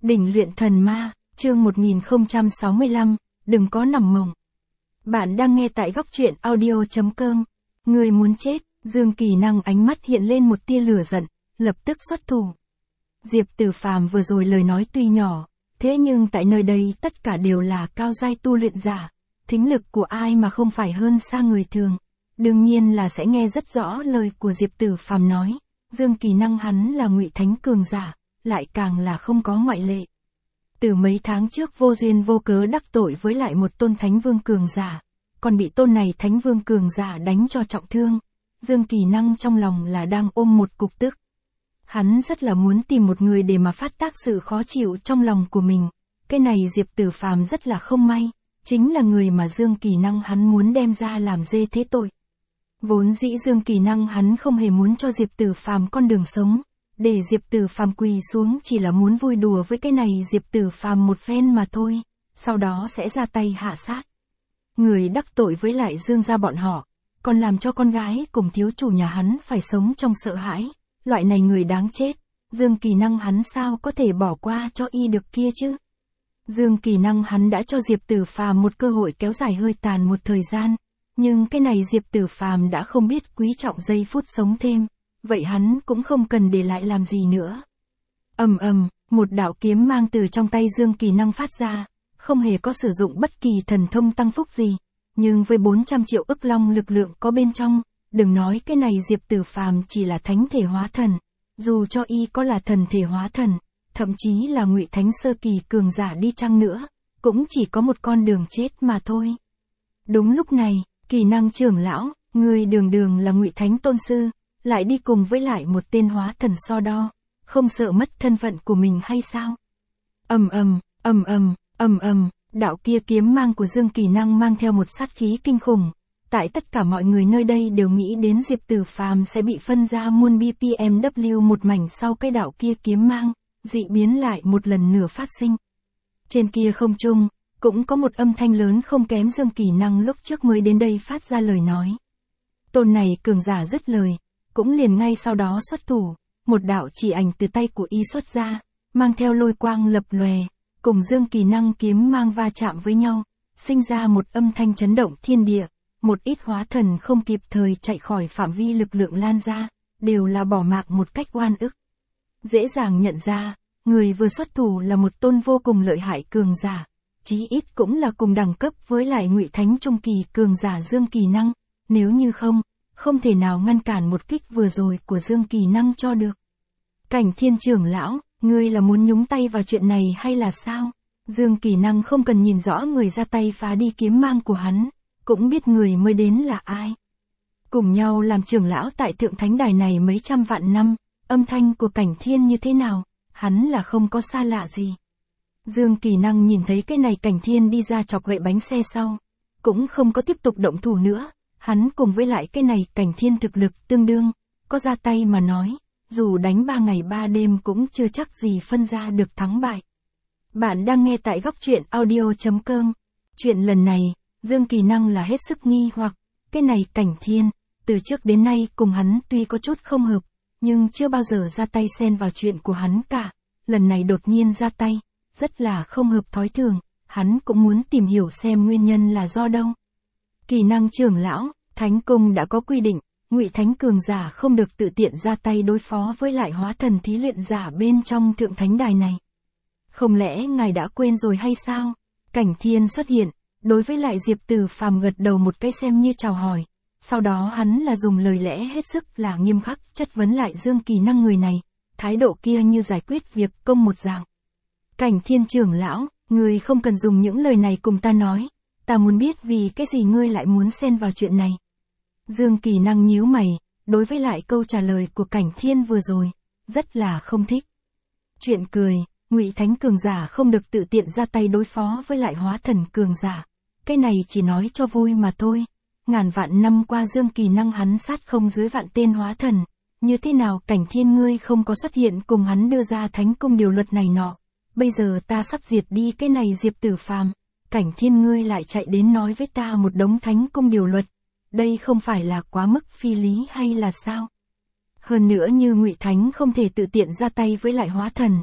Đỉnh luyện thần ma, chương 1065, đừng có nằm mộng. Bạn đang nghe tại góc truyện audio.com. Người muốn chết, Dương Kỳ Năng ánh mắt hiện lên một tia lửa giận, lập tức xuất thủ. Diệp Tử Phàm vừa rồi lời nói tuy nhỏ, thế nhưng tại nơi đây tất cả đều là cao giai tu luyện giả, thính lực của ai mà không phải hơn xa người thường. Đương nhiên là sẽ nghe rất rõ lời của Diệp Tử Phàm nói, Dương Kỳ Năng hắn là Ngụy Thánh cường giả, lại càng là không có ngoại lệ. Từ mấy tháng trước vô duyên vô cớ đắc tội với lại một tôn Thánh Vương cường giả, còn bị tôn này Thánh Vương cường giả đánh cho trọng thương. Dương Kỳ Năng trong lòng là đang ôm một cục tức. Hắn rất là muốn tìm một người để mà phát tác sự khó chịu trong lòng của mình. Cái này Diệp Tử Phàm rất là không may, chính là người mà Dương Kỳ Năng hắn muốn đem ra làm dê thế tội. Vốn dĩ Dương Kỳ Năng hắn không hề muốn cho Diệp Tử Phàm con đường sống, để Diệp Tử Phàm quỳ xuống chỉ là muốn vui đùa với cái này Diệp Tử Phàm một phen mà thôi, sau đó sẽ ra tay hạ sát. Người đắc tội với lại Dương gia bọn họ, còn làm cho con gái cùng thiếu chủ nhà hắn phải sống trong sợ hãi, loại này người đáng chết, Dương Kỳ Năng hắn sao có thể bỏ qua cho y được kia chứ? Dương Kỳ Năng hắn đã cho Diệp Tử Phàm một cơ hội kéo dài hơi tàn một thời gian, nhưng cái này Diệp Tử Phàm đã không biết quý trọng giây phút sống thêm, vậy hắn cũng không cần để lại làm gì nữa. Ầm ầm, một đạo kiếm mang từ trong tay Dương Kỳ Năng phát ra, không hề có sử dụng bất kỳ thần thông tăng phúc gì, nhưng với 400 triệu ức long lực lượng có bên trong, đừng nói cái này Diệp Tử Phàm chỉ là thánh thể hóa thần, dù cho y có là thần thể hóa thần, thậm chí là Ngụy Thánh sơ kỳ cường giả đi chăng nữa, cũng chỉ có một con đường chết mà thôi. Đúng lúc này, Kỳ Năng trưởng lão, người đường đường là Ngụy Thánh tôn sư, lại đi cùng với lại một tên hóa thần so đo, không sợ mất thân phận của mình hay sao? Ầm ầm, ầm ầm, ầm ầm, đạo kia kiếm mang của Dương Kỳ Năng mang theo một sát khí kinh khủng. Tại tất cả mọi người nơi đây đều nghĩ đến Diệp Tử Phàm sẽ bị phân ra muôn BPMW một mảnh sau cái đạo kia kiếm mang, dị biến lại một lần nữa phát sinh. Trên kia không trung, cũng có một âm thanh lớn không kém Dương Kỳ Năng lúc trước mới đến đây phát ra lời nói. Tôn này cường giả dứt lời, cũng liền ngay sau đó xuất thủ, một đạo chỉ ảnh từ tay của y xuất ra, mang theo lôi quang lập lòe, cùng Dương Kỳ Năng kiếm mang va chạm với nhau, sinh ra một âm thanh chấn động thiên địa, một ít hóa thần không kịp thời chạy khỏi phạm vi lực lượng lan ra, đều là bỏ mạng một cách oan ức. Dễ dàng nhận ra, người vừa xuất thủ là một tôn vô cùng lợi hại cường giả, chí ít cũng là cùng đẳng cấp với lại Ngụy Thánh trung kỳ cường giả Dương Kỳ Năng, nếu như không thể nào ngăn cản một kích vừa rồi của Dương Kỳ Năng cho được. Cảnh Thiên trưởng lão, ngươi là muốn nhúng tay vào chuyện này hay là sao? Dương Kỳ Năng không cần nhìn rõ người ra tay phá đi kiếm mang của hắn, cũng biết người mới đến là ai. Cùng nhau làm trưởng lão tại Thượng Thánh Đài này mấy trăm vạn năm, âm thanh của Cảnh Thiên như thế nào, hắn là không có xa lạ gì. Dương Kỳ Năng nhìn thấy cái này Cảnh Thiên đi ra chọc gậy bánh xe sau, cũng không có tiếp tục động thủ nữa, hắn cùng với lại cái này Cảnh Thiên thực lực tương đương, có ra tay mà nói, dù đánh 3 ngày 3 đêm cũng chưa chắc gì phân ra được thắng bại. Bạn đang nghe tại góc truyện audio.com. Chuyện lần này, Dương Kỳ Năng là hết sức nghi hoặc, cái này Cảnh Thiên, từ trước đến nay cùng hắn tuy có chút không hợp, nhưng chưa bao giờ ra tay xen vào chuyện của hắn cả, lần này đột nhiên ra tay, rất là không hợp thói thường, hắn cũng muốn tìm hiểu xem nguyên nhân là do đâu. Kỳ Năng trưởng lão, Thánh Cung đã có quy định, Ngụy Thánh cường giả không được tự tiện ra tay đối phó với lại hóa thần thí luyện giả bên trong Thượng Thánh Đài này. Không lẽ ngài đã quên rồi hay sao? Cảnh Thiên xuất hiện, đối với lại Diệp Tử Phàm gật đầu một cái xem như chào hỏi, sau đó hắn là dùng lời lẽ hết sức là nghiêm khắc chất vấn lại Dương Kỳ Năng người này, thái độ kia như giải quyết việc công một dạng. Cảnh Thiên trưởng lão, ngươi không cần dùng những lời này cùng ta nói, ta muốn biết vì cái gì ngươi lại muốn xen vào chuyện này. Dương Kỳ Năng nhíu mày, đối với lại câu trả lời của Cảnh Thiên vừa rồi, rất là không thích. Chuyện cười, Ngụy Thánh cường giả không được tự tiện ra tay đối phó với lại hóa thần cường giả, cái này chỉ nói cho vui mà thôi. Ngàn vạn năm qua Dương Kỳ Năng hắn sát không dưới vạn tên hóa thần, như thế nào Cảnh Thiên ngươi không có xuất hiện cùng hắn đưa ra Thánh Cung điều luật này nọ, bây giờ ta sắp diệt đi cái này Diệp Tử Phàm, Cảnh Thiên ngươi lại chạy đến nói với ta một đống Thánh Cung điều luật, đây không phải là quá mức phi lý hay là sao? Hơn nữa như Ngụy Thánh không thể tự tiện ra tay với lại hóa thần,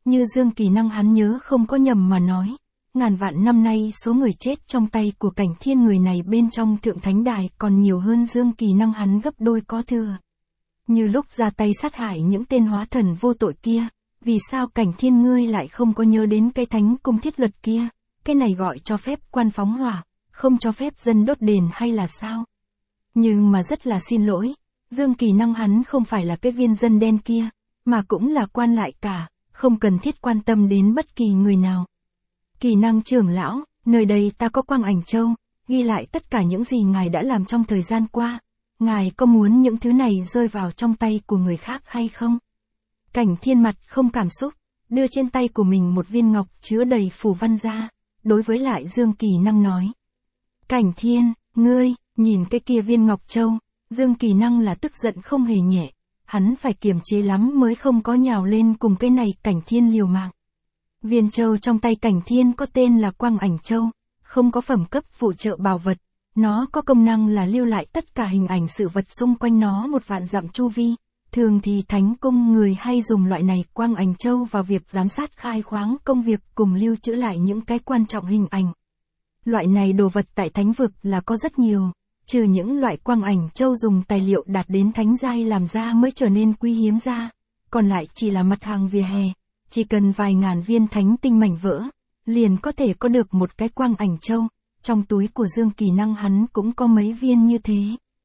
Như Dương Kỳ Năng hắn nhớ không có nhầm mà nói, ngàn vạn năm nay số người chết trong tay của Cảnh Thiên người này bên trong Thượng Thánh Đài còn nhiều hơn Dương Kỳ Năng hắn gấp đôi có thừa. Như lúc ra tay sát hại những tên hóa thần vô tội kia, vì sao Cảnh Thiên ngươi lại không có nhớ đến cái thánh cung thiết luật kia, cái này gọi cho phép quan phóng hỏa, không cho phép dân đốt đền hay là sao? Nhưng mà rất là xin lỗi, Dương Kỳ Năng hắn không phải là cái viên dân đen kia, mà cũng là quan lại cả, không cần thiết quan tâm đến bất kỳ người nào. Kỳ Năng trưởng lão, nơi đây ta có Quang Ảnh Châu, ghi lại tất cả những gì ngài đã làm trong thời gian qua, ngài có muốn những thứ này rơi vào trong tay của người khác hay không? Cảnh Thiên mặt không cảm xúc, đưa trên tay của mình một viên ngọc chứa đầy phù văn ra, đối với lại Dương Kỳ Năng nói. Cảnh Thiên, ngươi, nhìn cái kia viên ngọc châu, Dương Kỳ Năng là tức giận không hề nhẹ, hắn phải kiềm chế lắm mới không có nhào lên cùng cái này Cảnh Thiên liều mạng. Viên châu trong tay Cảnh Thiên có tên là Quang Ảnh Châu, không có phẩm cấp phụ trợ bảo vật, nó có công năng là lưu lại tất cả hình ảnh sự vật xung quanh nó một vạn dặm chu vi. Thường thì thánh cung người hay dùng loại này Quang Ảnh Châu vào việc giám sát khai khoáng công việc cùng lưu trữ lại những cái quan trọng hình ảnh. Loại này đồ vật tại thánh vực là có rất nhiều, trừ những loại Quang Ảnh Châu dùng tài liệu đạt đến thánh giai làm ra mới trở nên quý hiếm ra, còn lại chỉ là mặt hàng vỉa hè, chỉ cần vài ngàn viên thánh tinh mảnh vỡ, liền có thể có được một cái Quang Ảnh Châu, trong túi của Dương Kỳ Năng hắn cũng có mấy viên như thế.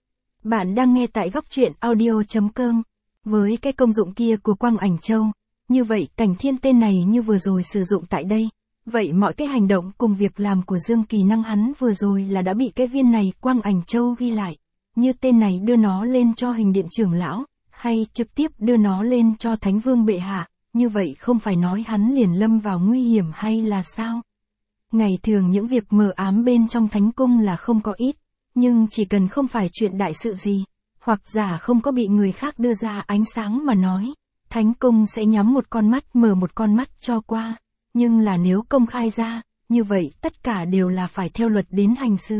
Bạn đang nghe tại góc truyện audio.com. Với cái công dụng kia của Quang Ảnh Châu, như vậy Cảnh Thiên tên này như vừa rồi sử dụng tại đây, vậy mọi cái hành động cùng việc làm của Dương Kỳ Năng hắn vừa rồi là đã bị cái viên này Quang Ảnh Châu ghi lại, như tên này đưa nó lên cho hình điện trưởng lão, hay trực tiếp đưa nó lên cho Thánh Vương bệ hạ, như vậy không phải nói hắn liền lâm vào nguy hiểm hay là sao? Ngày thường những việc mờ ám bên trong thánh cung là không có ít, nhưng chỉ cần không phải chuyện đại sự gì, hoặc giả không có bị người khác đưa ra ánh sáng mà nói, thánh cung sẽ nhắm một con mắt mở một con mắt cho qua, nhưng là nếu công khai ra, như vậy tất cả đều là phải theo luật đến hành xử.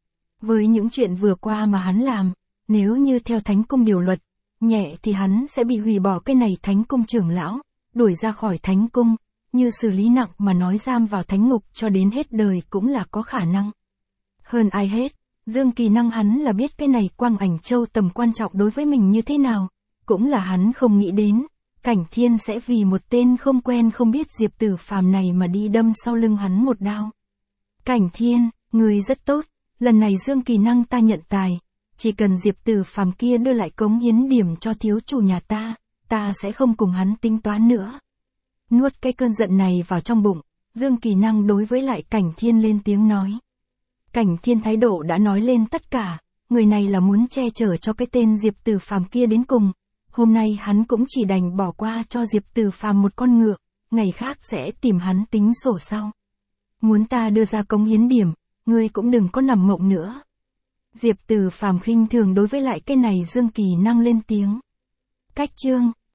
Với những chuyện vừa qua mà hắn làm, nếu như theo thánh cung điều luật, nhẹ thì hắn sẽ bị hủy bỏ cái này thánh cung trưởng lão, đuổi ra khỏi thánh cung, như xử lý nặng mà nói giam vào thánh ngục cho đến hết đời cũng là có khả năng. Hơn ai hết, Dương Kỳ Năng hắn là biết cái này Quang Ảnh Châu tầm quan trọng đối với mình như thế nào, cũng là hắn không nghĩ đến, Cảnh Thiên sẽ vì một tên không quen không biết Diệp Tử Phàm này mà đi đâm sau lưng hắn một đao. Cảnh Thiên, người rất tốt, lần này Dương Kỳ Năng ta nhận tài, chỉ cần Diệp Tử Phàm kia đưa lại cống hiến điểm cho thiếu chủ nhà ta sẽ không cùng hắn tính toán nữa. Nuốt cái cơn giận này vào trong bụng, Dương Kỳ Năng đối với lại Cảnh Thiên lên tiếng nói. Cảnh Thiên thái độ đã nói lên tất cả, người này là muốn che chở cho cái tên Diệp Tử Phàm kia đến cùng. Hôm nay hắn cũng chỉ đành bỏ qua cho Diệp Tử Phàm một con ngựa, ngày khác sẽ tìm hắn tính sổ sau. Muốn ta đưa ra cống hiến điểm, ngươi cũng đừng có nằm mộng nữa. Diệp Tử Phàm khinh thường đối với lại cái này Dương Kỳ Năng lên tiếng. Cách chương